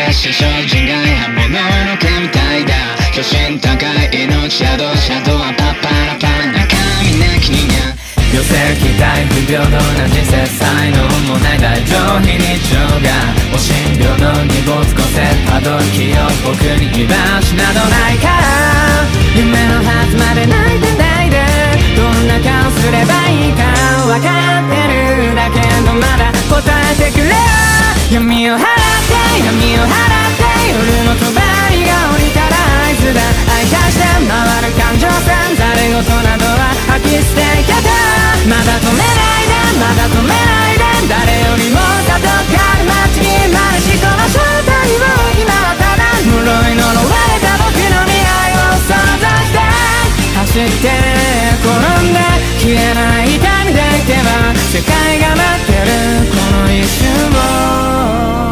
し精進外刃物の毛みたいだ。巨神高い命シャドウはパッパラパラ中身なき人間。 寄せ期待不平等な人生才能もない大上非日常がお診療の荷物個性たどる気を僕に居場所などないから夢のはずまで泣いてないでどんな顔すればいいか分かってるだけどまだ答えてくれ闇を払って闇を払って夜の帳が降りたら合図だ愛化して回る感情線ざれ言などは吐き捨てけたまだ止めないでまだ止めないで誰よりも里かる街にまるしこの正体を今はただ呪い呪われた僕の未来を想像して走って転んで消えない痛みでいけば世界が待ってるこの一瞬を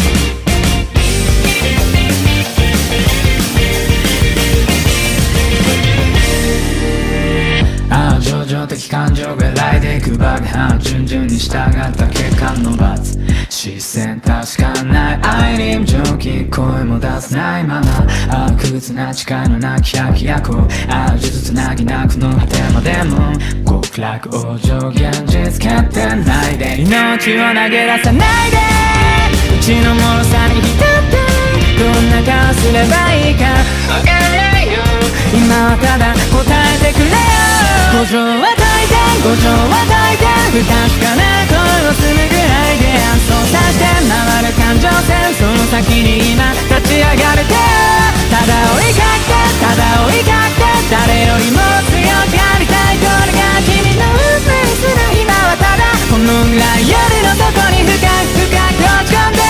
情緒的感情が来でいく爆破順々に従った結果の罰視線確かない愛に蒸気声も出せないまま悪屈な誓いのなき百夜行あじつつなぎなくの果てまでも極楽往生現実決定ないで命を投げ出さないでうちの脆さに浸ってどんな顔すればいいか分からないよ今はただ答えてくれよ五条は解いて五条は解いて不確かな声をするぐらいで操作して回る感情線その先に今立ち上がれてただ追いかけてただ追いかけて誰よりも強くありたいこれが君の運命する今はただこの未来夜の底に深く深く落ち込んで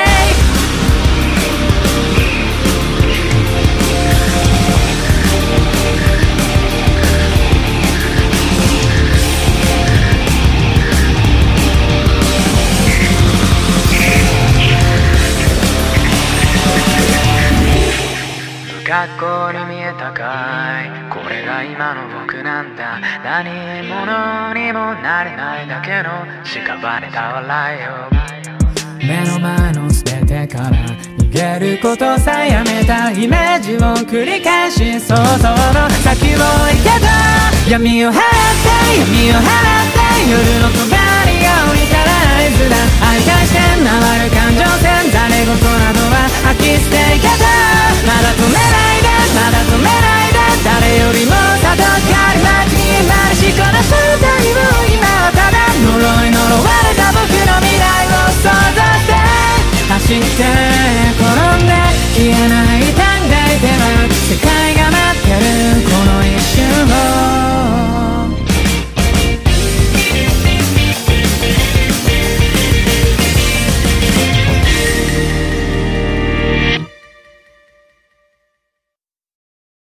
学校に見えたかいこれが今の僕なんだ何者にもなれないだけの屍た笑いを目の前の全てから逃げることさえやめたイメージを繰り返し想像の先を行けた闇を払って闇を払って夜の扉